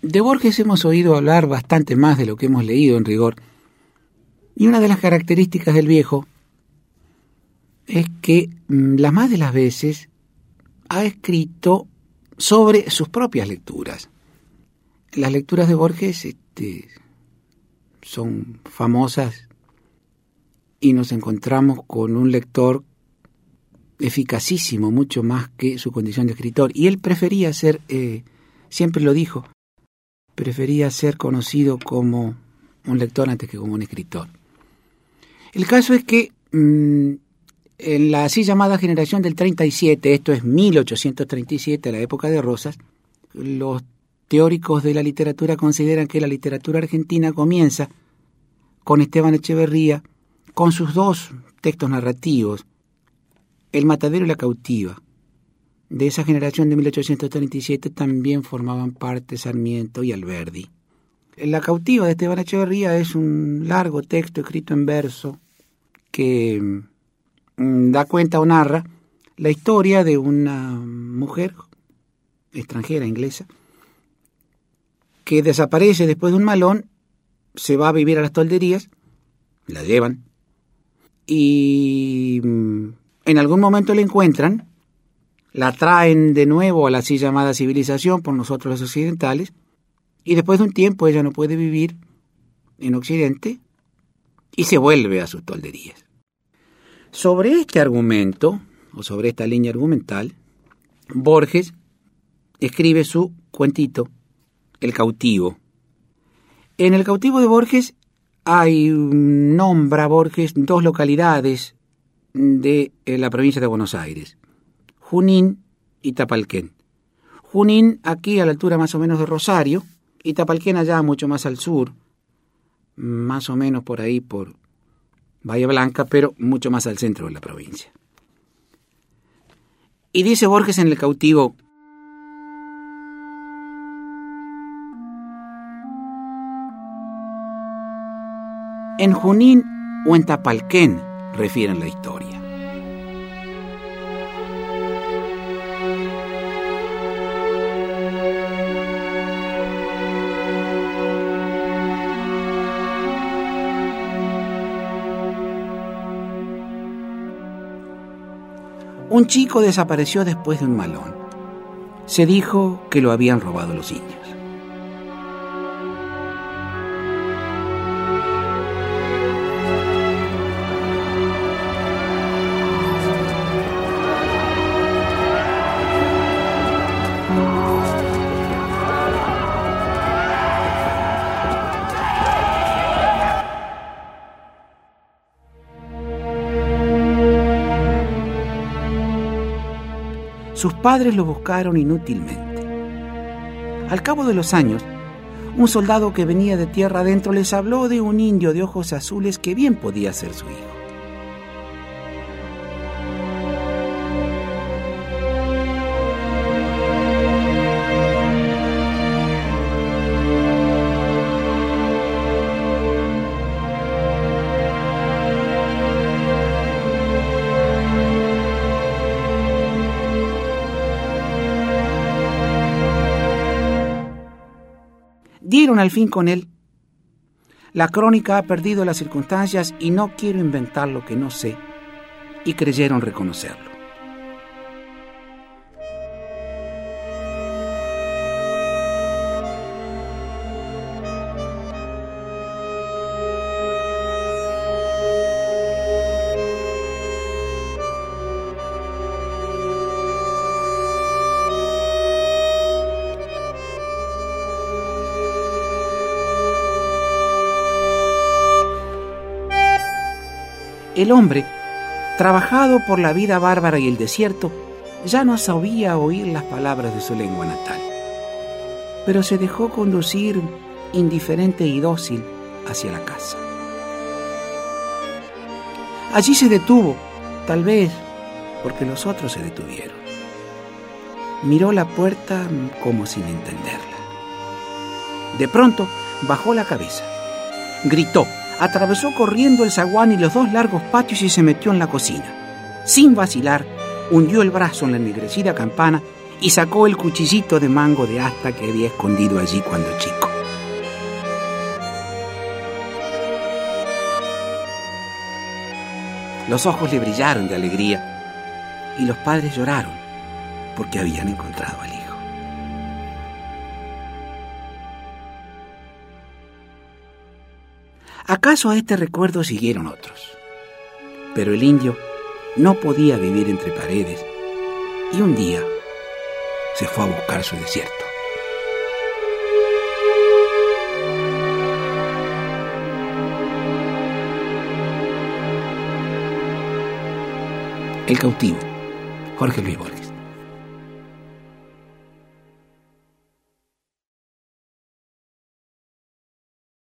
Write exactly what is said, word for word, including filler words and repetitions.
De Borges hemos oído hablar bastante más de lo que hemos leído en rigor. Y una de las características del viejo es que la más de las veces ha escrito sobre sus propias lecturas. Las lecturas de Borges este, son famosas y nos encontramos con un lector eficacísimo, mucho más que su condición de escritor. Y él prefería ser, eh, siempre lo dijo, prefería ser conocido como un lector antes que como un escritor. El caso es que mmm, en la así llamada generación del treinta y siete, esto es mil ochocientos treinta y siete, la época de Rosas, los teóricos de la literatura consideran que la literatura argentina comienza con Esteban Echeverría, con sus dos textos narrativos, El matadero y la cautiva. De esa generación de mil ochocientos treinta y siete también formaban parte Sarmiento y Alberdi. La cautiva de Esteban Echeverría es un largo texto escrito en verso que mm, da cuenta o narra la historia de una mujer extranjera, inglesa, que desaparece después de un malón, se va a vivir a las tolderías, la llevan, y mm, en algún momento la encuentran, la traen de nuevo a la así llamada civilización por nosotros los occidentales, y después de un tiempo ella no puede vivir en Occidente y se vuelve a sus tolderías. Sobre este argumento, o sobre esta línea argumental, Borges escribe su cuentito, El cautivo. En El cautivo de Borges hay, nombra Borges dos localidades de la provincia de Buenos Aires, Junín y Tapalquén. Junín aquí a la altura más o menos de Rosario, y Tapalquén allá mucho más al sur, más o menos por ahí por Bahía Blanca, pero mucho más al centro de la provincia. Y dice Borges en El cautivo: en Junín o en Tapalquén refieren la historia. Un chico desapareció después de un malón. Se dijo que lo habían robado los indios. Sus padres lo buscaron inútilmente. Al cabo de los años, un soldado que venía de tierra adentro les habló de un indio de ojos azules que bien podía ser su hijo. Dieron al fin con él. La crónica ha perdido las circunstancias y no quiero inventar lo que no sé, y creyeron reconocerlo. El hombre, trabajado por la vida bárbara y el desierto, ya no sabía oír las palabras de su lengua natal, pero se dejó conducir indiferente y dócil hacia la casa. Allí se detuvo, tal vez porque los otros se detuvieron. Miró la puerta como sin entenderla. De pronto bajó la cabeza, gritó, atravesó corriendo el zaguán y los dos largos patios y se metió en la cocina. Sin vacilar, hundió el brazo en la ennegrecida campana y sacó el cuchillito de mango de asta que había escondido allí cuando chico. Los ojos le brillaron de alegría y los padres lloraron porque habían encontrado al hijo. ¿Acaso a este recuerdo siguieron otros? Pero el indio no podía vivir entre paredes y un día se fue a buscar su desierto. El cautivo, Jorge Luis Borges.